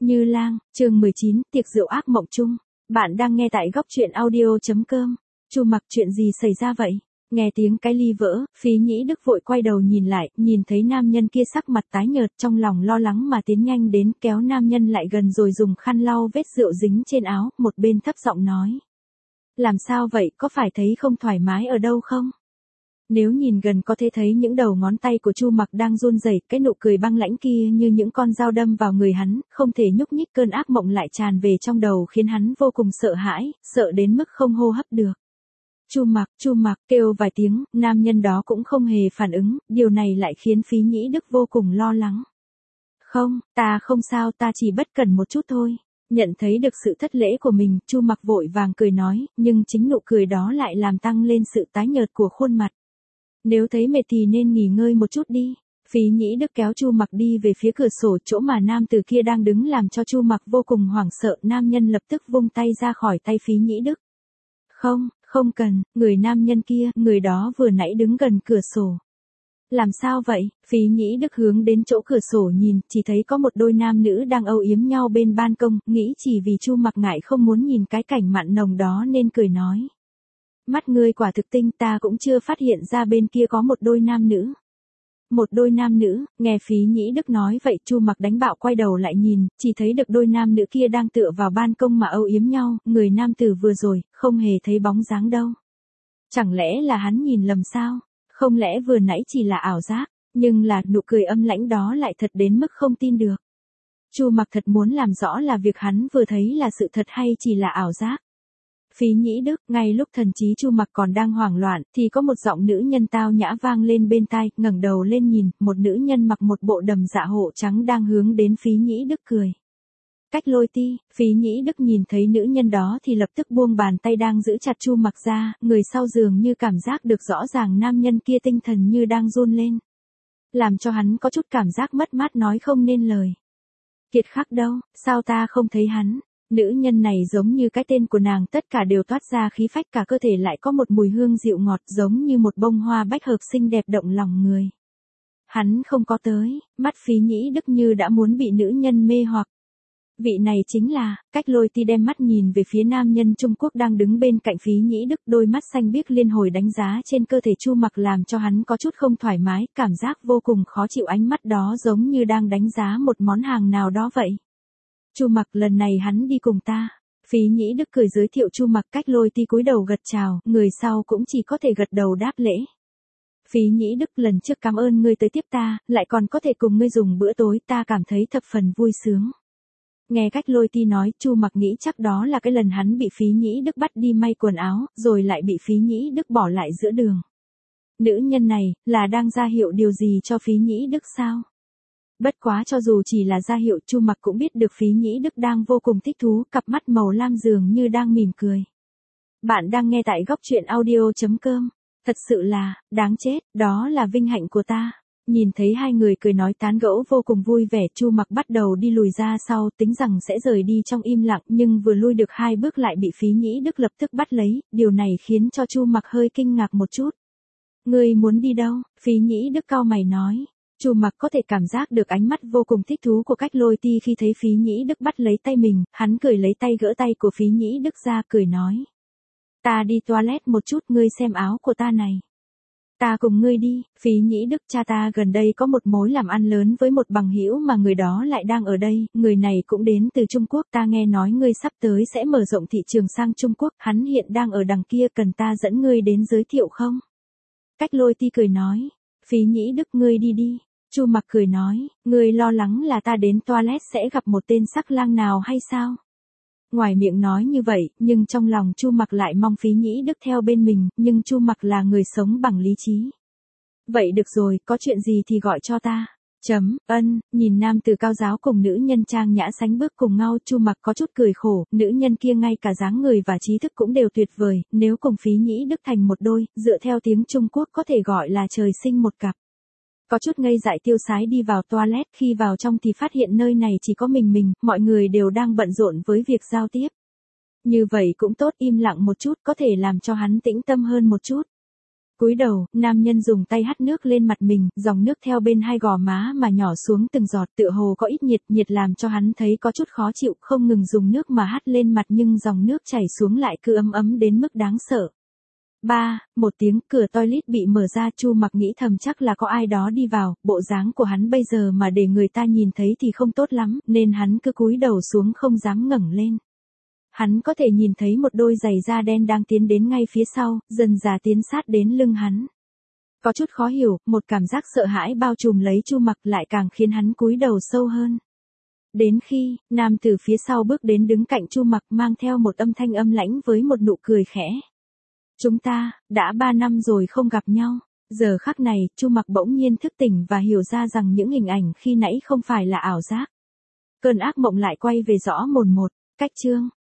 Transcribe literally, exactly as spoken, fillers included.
Như Lang, chương mười chín, tiệc rượu ác mộng chung. Bạn đang nghe tại góc truyện audio.com. Chu Mặc, chuyện gì xảy ra vậy? Nghe tiếng cái ly vỡ, Phí Nhĩ Đức vội quay đầu nhìn lại, nhìn thấy nam nhân kia sắc mặt tái nhợt, trong lòng lo lắng mà tiến nhanh đến kéo nam nhân lại gần rồi dùng khăn lau vết rượu dính trên áo, một bên thấp giọng nói. Làm sao vậy, có phải thấy không thoải mái ở đâu không? Nếu nhìn gần có thể thấy những đầu ngón tay của Chu Mặc đang run rẩy, cái nụ cười băng lãnh kia như những con dao đâm vào người hắn, không thể nhúc nhích, cơn ác mộng lại tràn về trong đầu khiến hắn vô cùng sợ hãi, sợ đến mức không hô hấp được. Chu Mặc, Chu Mặc, kêu vài tiếng, nam nhân đó cũng không hề phản ứng, điều này lại khiến Phí Nhĩ Đức vô cùng lo lắng. Không, ta không sao, ta chỉ bất cẩn một chút thôi. Nhận thấy được sự thất lễ của mình, Chu Mặc vội vàng cười nói, nhưng chính nụ cười đó lại làm tăng lên sự tái nhợt của khuôn mặt. Nếu thấy mệt thì nên nghỉ ngơi một chút đi. Phí Nhĩ Đức kéo Chu Mặc đi về phía cửa sổ, chỗ mà nam tử kia đang đứng làm cho Chu Mặc vô cùng hoảng sợ. Nam nhân lập tức vung tay ra khỏi tay Phí Nhĩ Đức. Không, không cần, người nam nhân kia, người đó vừa nãy đứng gần cửa sổ. Làm sao vậy? Phí Nhĩ Đức hướng đến chỗ cửa sổ nhìn, chỉ thấy có một đôi nam nữ đang âu yếm nhau bên ban công, nghĩ chỉ vì Chu Mặc ngại không muốn nhìn cái cảnh mặn nồng đó nên cười nói. Mắt ngươi quả thực tinh, ta cũng chưa phát hiện ra bên kia có một đôi nam nữ. Một đôi nam nữ, nghe Phí Nhĩ Đức nói vậy, Chu Mặc đánh bạo quay đầu lại nhìn, chỉ thấy được đôi nam nữ kia đang tựa vào ban công mà âu yếm nhau, người nam tử vừa rồi, không hề thấy bóng dáng đâu. Chẳng lẽ là hắn nhìn lầm sao? Không lẽ vừa nãy chỉ là ảo giác, nhưng là nụ cười âm lãnh đó lại thật đến mức không tin được. Chu Mặc thật muốn làm rõ là việc hắn vừa thấy là sự thật hay chỉ là ảo giác. Phí Nhĩ Đức, ngay lúc thần trí Chu Mặc còn đang hoảng loạn, thì có một giọng nữ nhân tao nhã vang lên bên tai, ngẩng đầu lên nhìn, một nữ nhân mặc một bộ đầm dạ hộ trắng đang hướng đến Phí Nhĩ Đức cười. Cách Lôi Ti, Phí Nhĩ Đức nhìn thấy nữ nhân đó thì lập tức buông bàn tay đang giữ chặt Chu Mặc ra, người sau dường như cảm giác được rõ ràng nam nhân kia tinh thần như đang run lên. Làm cho hắn có chút cảm giác mất mát nói không nên lời. Kiệt Khắc đâu, sao ta không thấy hắn? Nữ nhân này giống như cái tên của nàng, tất cả đều toát ra khí phách, cả cơ thể lại có một mùi hương dịu ngọt giống như một bông hoa bách hợp xinh đẹp động lòng người. Hắn không có tới, mắt Phí Nhĩ Đức như đã muốn bị nữ nhân mê hoặc. Vị này chính là, Cách Lôi Ti đem mắt nhìn về phía nam nhân Trung Quốc đang đứng bên cạnh Phí Nhĩ Đức, đôi mắt xanh biếc liên hồi đánh giá trên cơ thể Chu Mặc làm cho hắn có chút không thoải mái, cảm giác vô cùng khó chịu, ánh mắt đó giống như đang đánh giá một món hàng nào đó vậy. Chu Mặc, lần này hắn đi cùng ta. Phí Nhĩ Đức cười giới thiệu Chu Mặc. Cách Lôi Ti cúi đầu gật chào, người sau cũng chỉ có thể gật đầu đáp lễ. Phí Nhĩ Đức, lần trước cảm ơn ngươi tới tiếp ta, lại còn có thể cùng ngươi dùng bữa tối, ta cảm thấy thập phần vui sướng. Nghe Cách Lôi Ti nói, Chu Mặc nghĩ chắc đó là cái lần hắn bị Phí Nhĩ Đức bắt đi may quần áo, rồi lại bị Phí Nhĩ Đức bỏ lại giữa đường. Nữ nhân này, là đang ra hiệu điều gì cho Phí Nhĩ Đức sao? Bất quá cho dù chỉ là ra hiệu, Chu Mặc cũng biết được Phí Nhĩ Đức đang vô cùng thích thú, cặp mắt màu lam dường như đang mỉm cười. Bạn đang nghe tại góc truyện audio.com. Thật sự là, đáng chết, đó là vinh hạnh của ta. Nhìn thấy hai người cười nói tán gẫu vô cùng vui vẻ, Chu Mặc bắt đầu đi lùi ra sau, tính rằng sẽ rời đi trong im lặng, nhưng vừa lui được hai bước lại bị Phí Nhĩ Đức lập tức bắt lấy, điều này khiến cho Chu Mặc hơi kinh ngạc một chút. Ngươi muốn đi đâu? Phí Nhĩ Đức cau mày nói. Chu Mặc có thể cảm giác được ánh mắt vô cùng thích thú của Cách Lôi Ti khi thấy Phí Nhĩ Đức bắt lấy tay mình, hắn cười lấy tay gỡ tay của Phí Nhĩ Đức ra, cười nói. Ta đi toilet một chút, ngươi xem áo của ta này. Ta cùng ngươi đi. Phí Nhĩ Đức, cha ta gần đây có một mối làm ăn lớn với một bằng hữu mà người đó lại đang ở đây, người này cũng đến từ Trung Quốc, ta nghe nói ngươi sắp tới sẽ mở rộng thị trường sang Trung Quốc, hắn hiện đang ở đằng kia, cần ta dẫn ngươi đến giới thiệu không? Cách Lôi Ti cười nói. Phí Nhĩ Đức, ngươi đi đi. Chu Mặc cười nói, ngươi lo lắng là ta đến toilet sẽ gặp một tên sắc lang nào hay sao? Ngoài miệng nói như vậy, nhưng trong lòng Chu Mặc lại mong Phí Nhĩ Đức theo bên mình, nhưng Chu Mặc là người sống bằng lý trí. Vậy được rồi, có chuyện gì thì gọi cho ta. Chấm, ân, nhìn nam tử cao giáo cùng nữ nhân trang nhã sánh bước cùng nhau, Chu Mặc có chút cười khổ, nữ nhân kia ngay cả dáng người và trí thức cũng đều tuyệt vời, nếu cùng Phí Nhĩ Đức thành một đôi, dựa theo tiếng Trung Quốc có thể gọi là trời sinh một cặp. Có chút ngây dại tiêu sái đi vào toilet, khi vào trong thì phát hiện nơi này chỉ có mình mình, mọi người đều đang bận rộn với việc giao tiếp. Như vậy cũng tốt, im lặng một chút có thể làm cho hắn tĩnh tâm hơn một chút. Cúi đầu, nam nhân dùng tay hắt nước lên mặt mình, dòng nước theo bên hai gò má mà nhỏ xuống từng giọt, tựa hồ có ít nhiệt, nhiệt làm cho hắn thấy có chút khó chịu, không ngừng dùng nước mà hắt lên mặt nhưng dòng nước chảy xuống lại cứ ấm ấm đến mức đáng sợ. Ba, một tiếng, cửa toilet bị mở ra, Chu Mặc nghĩ thầm chắc là có ai đó đi vào, bộ dáng của hắn bây giờ mà để người ta nhìn thấy thì không tốt lắm, nên hắn cứ cúi đầu xuống không dám ngẩng lên. Hắn có thể nhìn thấy một đôi giày da đen đang tiến đến ngay phía sau, dần dà tiến sát đến lưng hắn. Có chút khó hiểu, một cảm giác sợ hãi bao trùm lấy Chu Mặc lại càng khiến hắn cúi đầu sâu hơn. Đến khi, nam từ phía sau bước đến đứng cạnh Chu Mặc mang theo một âm thanh âm lãnh với một nụ cười khẽ. Chúng ta, đã ba năm rồi không gặp nhau. Giờ khắc này, Chu Mặc bỗng nhiên thức tỉnh và hiểu ra rằng những hình ảnh khi nãy không phải là ảo giác. Cơn ác mộng lại quay về rõ mồn một. Cách chương.